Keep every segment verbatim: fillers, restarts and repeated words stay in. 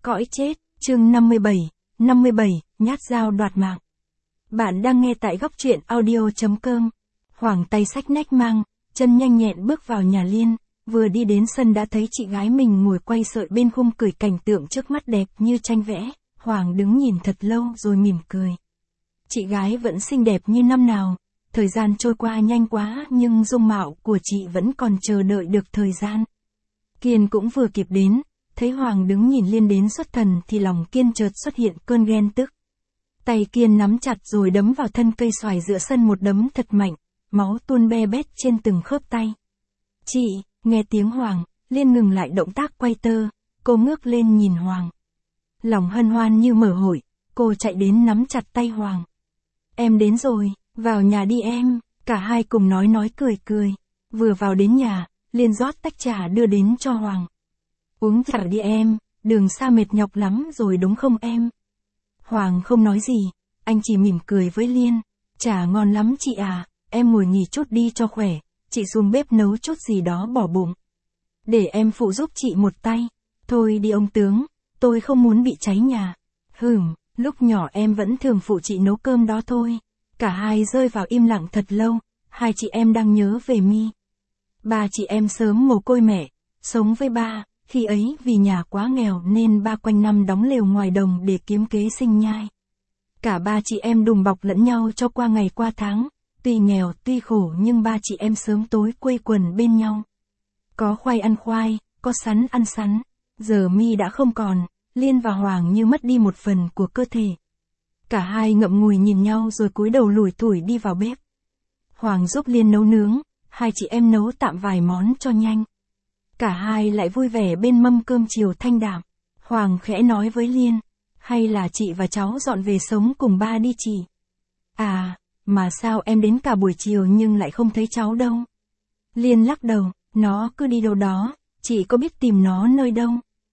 Cõi chết, chương năm mươi bảy, năm mươi bảy, nhát dao đoạt mạng. Bạn đang nghe tại góc truyện audio.com. Hoàng tay xách nách mang, chân nhanh nhẹn bước vào nhà Liên, vừa đi đến sân đã thấy chị gái mình ngồi quay sợi bên khung cười, cảnh tượng trước mắt đẹp như tranh vẽ. Hoàng đứng nhìn thật lâu rồi mỉm cười. Chị gái vẫn xinh đẹp như năm nào, thời gian trôi qua nhanh quá nhưng dung mạo của chị vẫn còn chờ đợi được thời gian. Kiên cũng vừa kịp đến. Thấy Hoàng đứng nhìn Liên đến xuất thần thì lòng Kiên chợt xuất hiện cơn ghen tức. Tay Kiên nắm chặt rồi đấm vào thân cây xoài giữa sân một đấm thật mạnh, máu tuôn be bét trên từng khớp tay. Chị, nghe tiếng Hoàng, Liên ngừng lại động tác quay tơ, cô ngước lên nhìn Hoàng. Lòng hân hoan như mở hội, cô chạy đến nắm chặt tay Hoàng. Em đến rồi, vào nhà đi em, cả hai cùng nói nói cười cười. Vừa vào đến nhà, Liên rót tách trà đưa đến cho Hoàng. Uống trà đi em, đường xa mệt nhọc lắm rồi đúng không em? Hoàng không nói gì, anh chỉ mỉm cười với Liên. Trà ngon lắm chị à, em ngồi nghỉ chút đi cho khỏe, chị xuống bếp nấu chút gì đó bỏ bụng. Để em phụ giúp chị một tay. Thôi đi ông tướng, tôi không muốn bị cháy nhà. Hừm, lúc nhỏ em vẫn thường phụ chị nấu cơm đó thôi. Cả hai rơi vào im lặng thật lâu, hai chị em đang nhớ về My. Ba chị em sớm mồ côi mẹ, sống với ba. Khi ấy vì nhà quá nghèo nên ba quanh năm đóng lều ngoài đồng để kiếm kế sinh nhai. Cả ba chị em đùm bọc lẫn nhau cho qua ngày qua tháng, tuy nghèo tuy khổ nhưng ba chị em sớm tối quây quần bên nhau. Có khoai ăn khoai, có sắn ăn sắn, giờ My đã không còn, Liên và Hoàng như mất đi một phần của cơ thể. Cả hai ngậm ngùi nhìn nhau rồi cúi đầu lủi thủi đi vào bếp. Hoàng giúp Liên nấu nướng, hai chị em nấu tạm vài món cho nhanh. Cả hai lại vui vẻ bên mâm cơm chiều thanh đạm. Hoàng khẽ nói với Liên, hay là chị và cháu dọn về sống cùng ba đi chị. À, mà sao em đến cả buổi chiều nhưng lại không thấy cháu đâu. Liên lắc đầu, nó cứ đi đâu đó, chị có biết tìm nó nơi đâu.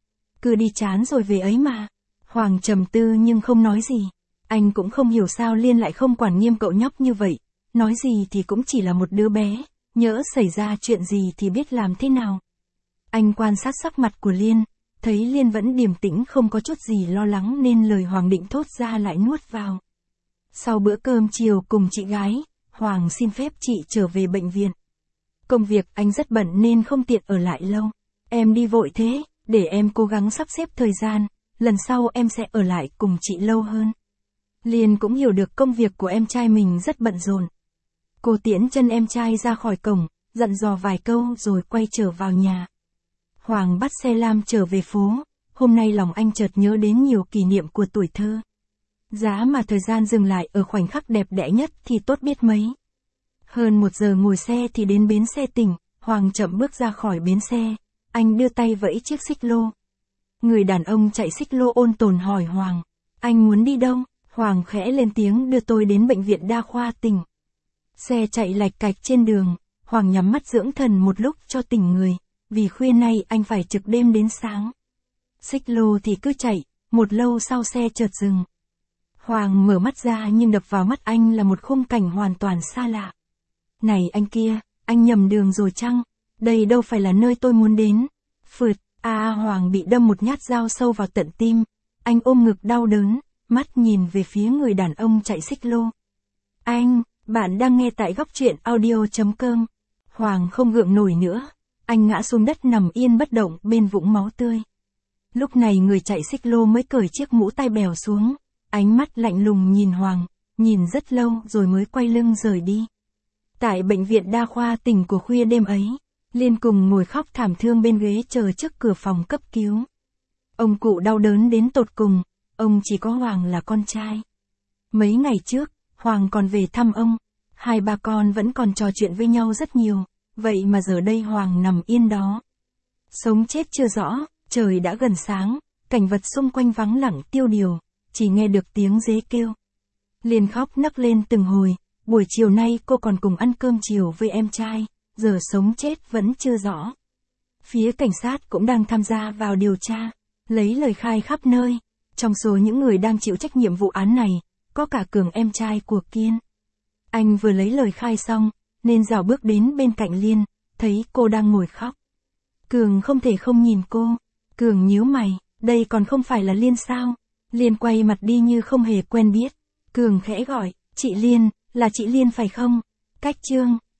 Cứ đi chán rồi về ấy mà. Hoàng trầm tư nhưng không nói gì. Anh cũng không hiểu sao Liên lại không quản nghiêm cậu nhóc như vậy. Nói gì thì cũng chỉ là một đứa bé, nhỡ xảy ra chuyện gì thì biết làm thế nào. Anh quan sát sắc mặt của Liên, thấy Liên vẫn điềm tĩnh không có chút gì lo lắng nên lời Hoàng định thốt ra lại nuốt vào. Sau bữa cơm chiều cùng chị gái, Hoàng xin phép chị trở về bệnh viện. Công việc anh rất bận nên không tiện ở lại lâu. Em đi vội thế, để em cố gắng sắp xếp thời gian, lần sau em sẽ ở lại cùng chị lâu hơn. Liên cũng hiểu được công việc của em trai mình rất bận rộn. Cô tiễn chân em trai ra khỏi cổng, dặn dò vài câu rồi quay trở vào nhà. Hoàng bắt xe lam trở về phố, hôm nay lòng anh chợt nhớ đến nhiều kỷ niệm của tuổi thơ. Giá mà thời gian dừng lại ở khoảnh khắc đẹp đẽ nhất thì tốt biết mấy. Hơn một giờ ngồi xe thì đến bến xe tỉnh, Hoàng chậm bước ra khỏi bến xe, anh đưa tay vẫy chiếc xích lô. Người đàn ông chạy xích lô ôn tồn hỏi Hoàng, anh muốn đi đâu? Hoàng khẽ lên tiếng, đưa tôi đến bệnh viện đa khoa tỉnh. Xe chạy lạch cạch trên đường, Hoàng nhắm mắt dưỡng thần một lúc cho tỉnh người. Vì khuya nay anh phải trực đêm đến sáng. Xích lô thì cứ chạy, một lâu sau xe chợt dừng. Hoàng mở mắt ra nhưng đập vào mắt anh là một khung cảnh hoàn toàn xa lạ. Này anh kia, anh nhầm đường rồi chăng? Đây đâu phải là nơi tôi muốn đến. Phượt, a à, Hoàng bị đâm một nhát dao sâu vào tận tim. Anh ôm ngực đau đớn, mắt nhìn về phía người đàn ông chạy xích lô. Anh, bạn đang nghe tại góc truyện audio.com. Hoàng không gượng nổi nữa. Anh ngã xuống đất nằm yên bất động bên vũng máu tươi. Lúc này người chạy xích lô mới cởi chiếc mũ tai bèo xuống, ánh mắt lạnh lùng nhìn Hoàng, nhìn rất lâu rồi mới quay lưng rời đi. Tại bệnh viện đa khoa tỉnh của khuya đêm ấy, Liên cùng ngồi khóc thảm thương bên ghế chờ trước cửa phòng cấp cứu. Ông cụ đau đớn đến tột cùng, ông chỉ có Hoàng là con trai. Mấy ngày trước, Hoàng còn về thăm ông, hai ba con vẫn còn trò chuyện với nhau rất nhiều. Vậy mà giờ đây Hoàng nằm yên đó. Sống chết chưa rõ, trời đã gần sáng, cảnh vật xung quanh vắng lặng tiêu điều, chỉ nghe được tiếng dế kêu. Liên khóc nấc lên từng hồi, buổi chiều nay cô còn cùng ăn cơm chiều với em trai, giờ sống chết vẫn chưa rõ. Phía cảnh sát cũng đang tham gia vào điều tra, lấy lời khai khắp nơi. Trong số những người đang chịu trách nhiệm vụ án này, có cả Cường em trai của Kiên. Anh vừa lấy lời khai xong, nên dạo bước đến bên cạnh Liên, thấy cô đang ngồi khóc. Cường không thể không nhìn cô. Cường nhíu mày, đây còn không phải là Liên sao? Liên quay mặt đi như không hề quen biết. Cường khẽ gọi, chị Liên, là chị Liên phải không? Cách Trương.